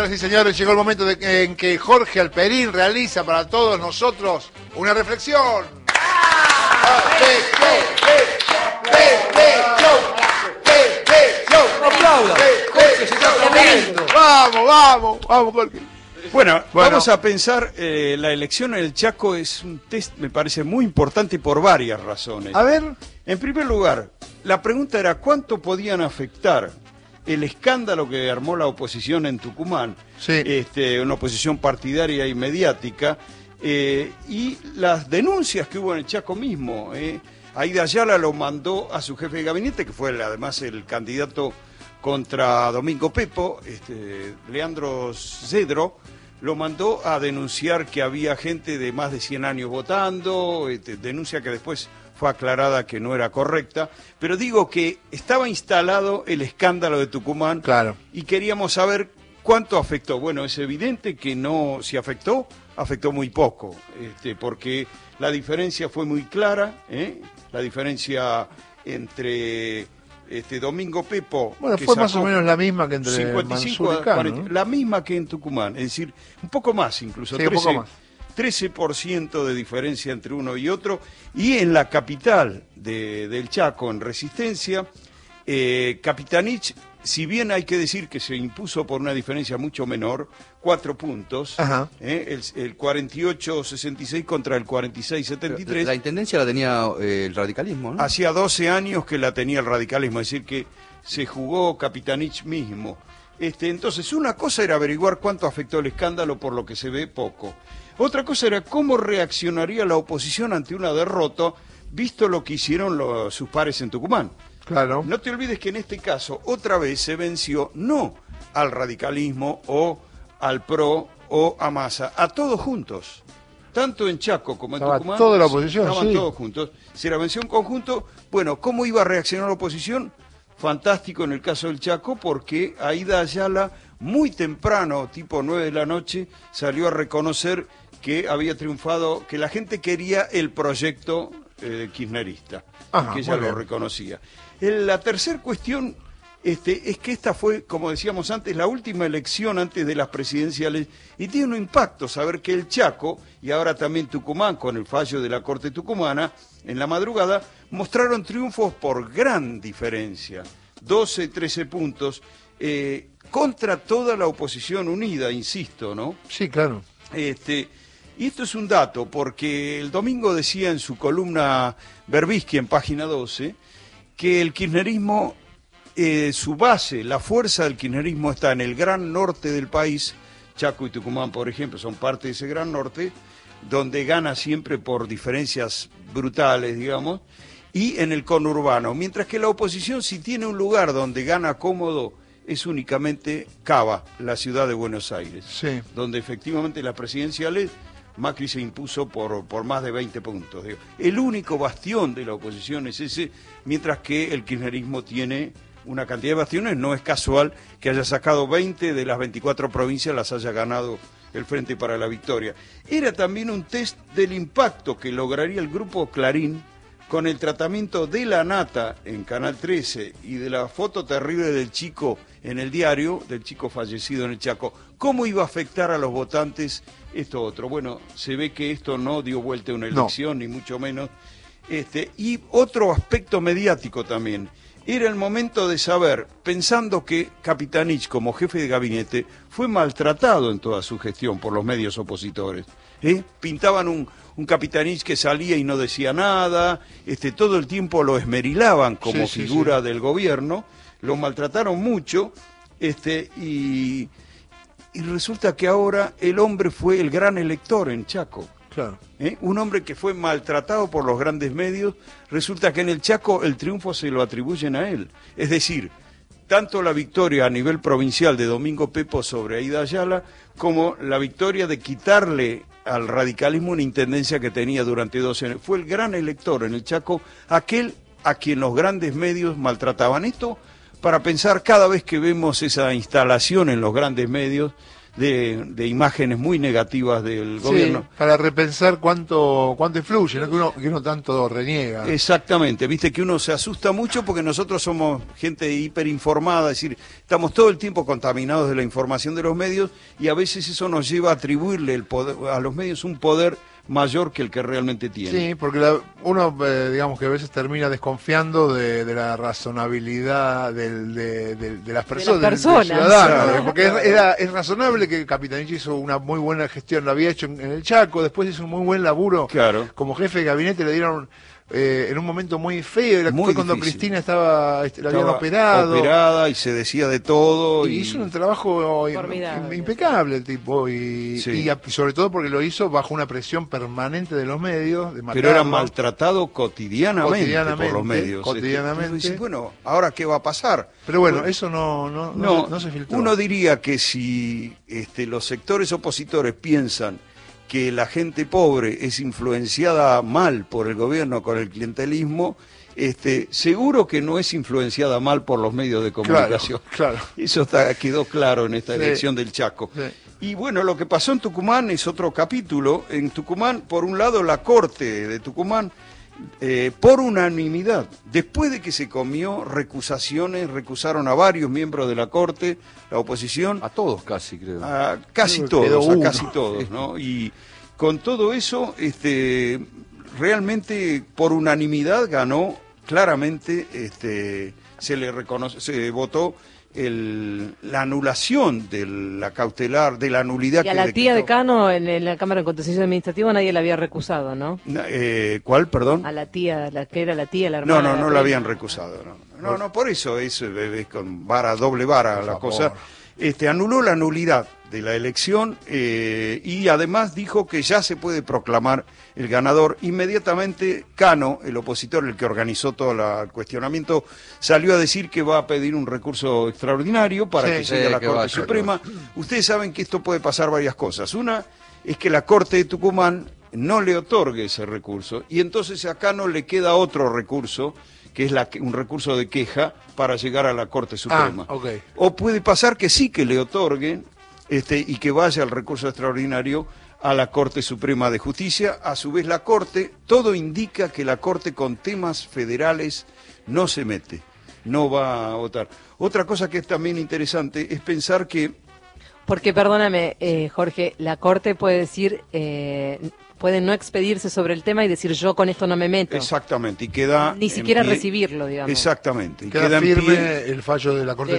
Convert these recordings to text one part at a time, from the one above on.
Señoras y señores, llegó el momento en que Jorge Alperín realiza para todos nosotros una reflexión. Vamos, Jorge. Bueno, vamos a pensar, la elección en el Chaco es un test, me parece muy importante por varias razones. A ver. En primer lugar, la pregunta era cuánto podían afectar el escándalo que armó la oposición en Tucumán, sí. Una oposición partidaria y mediática, y las denuncias que hubo en el Chaco mismo. Aida Ayala lo mandó a su jefe de gabinete, que fue además el candidato contra Domingo Pepo, Leandro Cedro, lo mandó a denunciar que había gente de más de 100 años votando, denuncia que después fue aclarada que no era correcta, pero digo que estaba instalado el escándalo de Tucumán, claro, y queríamos saber cuánto afectó. Bueno, es evidente que no, si afectó muy poco, porque la diferencia fue muy clara, la diferencia entre Domingo Pepo, bueno, que fue más o menos la misma que entre 55 Mansur y Cano, 40, ¿no? la misma que en Tucumán, es decir, un poco más incluso, sí, 13% de diferencia entre uno y otro, y en la capital del Chaco, en Resistencia, Capitanich, si bien hay que decir que se impuso por una diferencia mucho menor, 4 puntos, el 48-66 contra el 46-73. La intendencia la tenía el radicalismo, ¿no? Hacía 12 años que la tenía el radicalismo, es decir, que se jugó Capitanich mismo. Entonces, una cosa era averiguar cuánto afectó el escándalo, por lo que se ve poco. Otra cosa era cómo reaccionaría la oposición ante una derrota, visto lo que hicieron sus pares en Tucumán. Claro. No te olvides que en este caso otra vez se venció no al radicalismo o al PRO o a Massa, a todos juntos. Tanto en Chaco como en Tucumán. Toda la oposición, estaban sí, todos juntos. Se la venció en conjunto. Bueno, ¿cómo iba a reaccionar la oposición? Fantástico en el caso del Chaco, porque Aida Ayala, muy temprano, tipo 9 de la noche, salió a reconocer que había triunfado, que la gente quería el proyecto kirchnerista, que ella lo reconocía. La tercera cuestión es que esta fue, como decíamos antes, la última elección antes de las presidenciales, y tiene un impacto saber que el Chaco, y ahora también Tucumán, con el fallo de la Corte Tucumana, en la madrugada, mostraron triunfos por gran diferencia, 12, 13 puntos, contra toda la oposición unida, insisto, ¿no? Sí, claro. Y esto es un dato, porque el domingo decía en su columna Berbisky en página 12, que el kirchnerismo, su base, la fuerza del kirchnerismo está en el gran norte del país. Chaco y Tucumán, por ejemplo, son parte de ese gran norte, donde gana siempre por diferencias brutales, digamos, y en el conurbano. Mientras que la oposición, si tiene un lugar donde gana cómodo, es únicamente Cava, la ciudad de Buenos Aires, sí, donde efectivamente las presidenciales Macri se impuso por más de 20 puntos. El único bastión de la oposición es ese, mientras que el kirchnerismo tiene una cantidad de bastiones. No es casual que haya sacado 20 de las 24 provincias, las haya ganado el Frente para la Victoria. Era también un test del impacto que lograría el grupo Clarín con el tratamiento de la nata en Canal 13 y de la foto terrible del chico en el diario, del chico fallecido en el Chaco. ¿Cómo iba a afectar a los votantes esto otro? Bueno, se ve que esto no dio vuelta a una elección, ni mucho menos. Y otro aspecto mediático también. Era el momento de saber, pensando que Capitanich, como jefe de gabinete, fue maltratado en toda su gestión por los medios opositores. Pintaban un Capitanich que salía y no decía nada, todo el tiempo lo esmerilaban como figura del gobierno, lo maltrataron mucho, y resulta que ahora el hombre fue el gran elector en Chaco. Claro. Un hombre que fue maltratado por los grandes medios, resulta que en el Chaco el triunfo se lo atribuyen a él. Es decir, tanto la victoria a nivel provincial de Domingo Pepo sobre Aida Ayala, como la victoria de quitarle al radicalismo una intendencia que tenía durante 12 años. Fue el gran elector en el Chaco, aquel a quien los grandes medios maltrataban. Esto para pensar cada vez que vemos esa instalación en los grandes medios de imágenes muy negativas del gobierno. Para repensar cuánto influye, ¿no? que uno tanto reniega. Exactamente, viste que uno se asusta mucho porque nosotros somos gente hiperinformada, es decir, estamos todo el tiempo contaminados de la información de los medios y a veces eso nos lleva a atribuirle a los medios un poder mayor que el que realmente tiene. Sí, porque uno, digamos que a veces termina desconfiando de la razonabilidad de las personas, del ciudadano, claro. porque es razonable que Capitanich hizo una muy buena gestión, lo había hecho en el Chaco, después hizo un muy buen laburo, claro. Como jefe de gabinete le dieron en un momento muy feo, fue cuando Cristina la habían operada y se decía de todo. Y hizo un trabajo impecable el tipo, y sobre todo porque lo hizo bajo una presión permanente de los medios. Pero era maltratado cotidianamente por los medios. Cotidianamente. Dice, bueno, ¿ahora qué va a pasar? Pero bueno, eso no se filtró. Uno diría que si los sectores opositores piensan que la gente pobre es influenciada mal por el gobierno con el clientelismo, seguro que no es influenciada mal por los medios de comunicación. Claro. Eso quedó claro en esta elección del Chaco. Sí. Y bueno, lo que pasó en Tucumán es otro capítulo. En Tucumán, por un lado, la Corte de Tucumán, por unanimidad, después de que se comió recusaron a varios miembros de la Corte, la oposición. A todos casi, creo. A casi todos, ¿no? Y con todo eso, realmente por unanimidad ganó claramente, se votó la anulación de la cautelar, de la nulidad. Y a la tía de Cano en la Cámara de Contencioso Administrativo nadie la había recusado, ¿no? ¿Cuál, perdón? A la tía, la que era la tía, la hermana. No la habían recusado, no, por eso es con doble vara la cosa. Anuló la nulidad de la elección y además dijo que ya se puede proclamar el ganador. Inmediatamente Cano, el opositor, el que organizó todo el cuestionamiento, salió a decir que va a pedir un recurso extraordinario para que llegue a la Corte Suprema. Ustedes saben que esto puede pasar varias cosas. Una es que la Corte de Tucumán no le otorgue ese recurso y entonces a Cano le queda otro recurso, que es un recurso de queja para llegar a la Corte Suprema. Okay. O puede pasar que sí que le otorguen y que vaya el recurso extraordinario a la Corte Suprema de Justicia. A su vez la Corte, todo indica que la Corte con temas federales no se mete, no va a votar. Otra cosa que es también interesante es pensar que... Porque, perdóname, Jorge, la Corte puede decir... pueden no expedirse sobre el tema y decir yo con esto no me meto. Exactamente, y queda... Ni siquiera recibirlo, digamos. Exactamente. Y queda firme el fallo de la Corte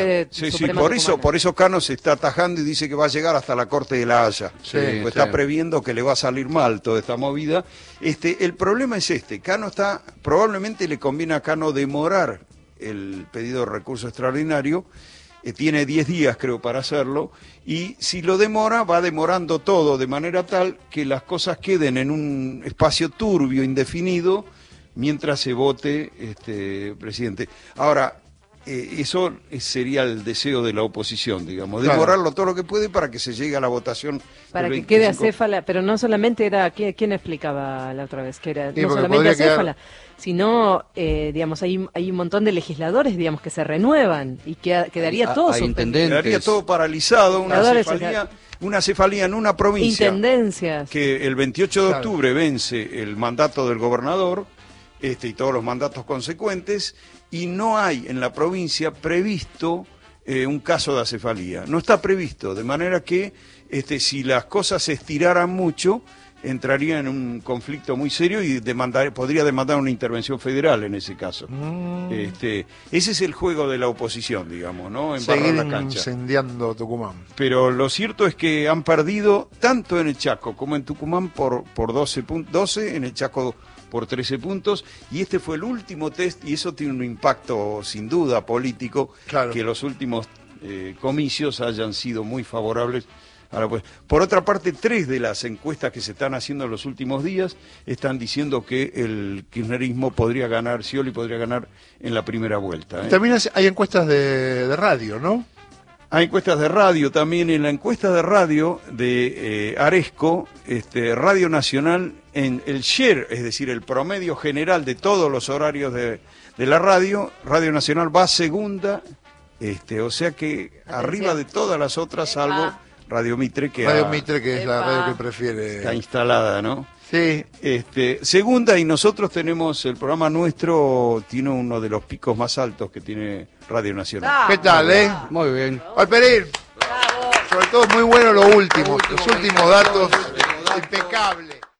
por eso Cano se está atajando y dice que va a llegar hasta la Corte de la Haya. Está previendo que le va a salir mal toda esta movida. El problema es Cano probablemente le conviene a Cano demorar el pedido de recurso extraordinario. Tiene 10 días, creo, para hacerlo, y si lo demora, va demorando todo de manera tal que las cosas queden en un espacio turbio, indefinido, mientras se vote presidente. Ahora, eso sería el deseo de la oposición, digamos, demorarlo todo lo que puede para que se llegue a la votación. Para que quede acéfala, pero no solamente era, ¿quién explicaba la otra vez? Que era no solamente acéfala, sino, digamos, hay un montón de legisladores, digamos, que se renuevan y quedaría todo suspendido. Quedaría todo paralizado, una cefalía en una provincia. Intendencias. Que el 28 de octubre vence el mandato del gobernador, y todos los mandatos consecuentes, y no hay en la provincia previsto un caso de acefalía. No está previsto, de manera que si las cosas se estiraran mucho, entraría en un conflicto muy serio y podría demandar una intervención federal en ese caso. Ese es el juego de la oposición, digamos, ¿no? Embarrar la cancha. Incendiando Tucumán. Pero lo cierto es que han perdido tanto en el Chaco como en Tucumán por 12, en el Chaco por 13 puntos, y este fue el último test, y eso tiene un impacto sin duda político, que los últimos comicios hayan sido muy favorables. Por otra parte, 3 de las encuestas que se están haciendo en los últimos días están diciendo que el kirchnerismo podría ganar, Scioli podría ganar en la primera vuelta. También hay encuestas de radio, ¿no? Hay encuestas de radio también. En la encuesta de radio de Aresco, Radio Nacional, en el share, es decir, el promedio general de todos los horarios de la Radio Nacional va segunda, o sea que arriba de todas las otras, salvo Radio Mitre, que es la radio que prefiere. Está instalada, ¿no? Sí. Segunda, y nosotros tenemos, el programa nuestro tiene uno de los picos más altos que tiene Radio Nacional. ¿Qué tal, Muy bien. Alperín. Sobre todo muy bueno los últimos datos, impecable.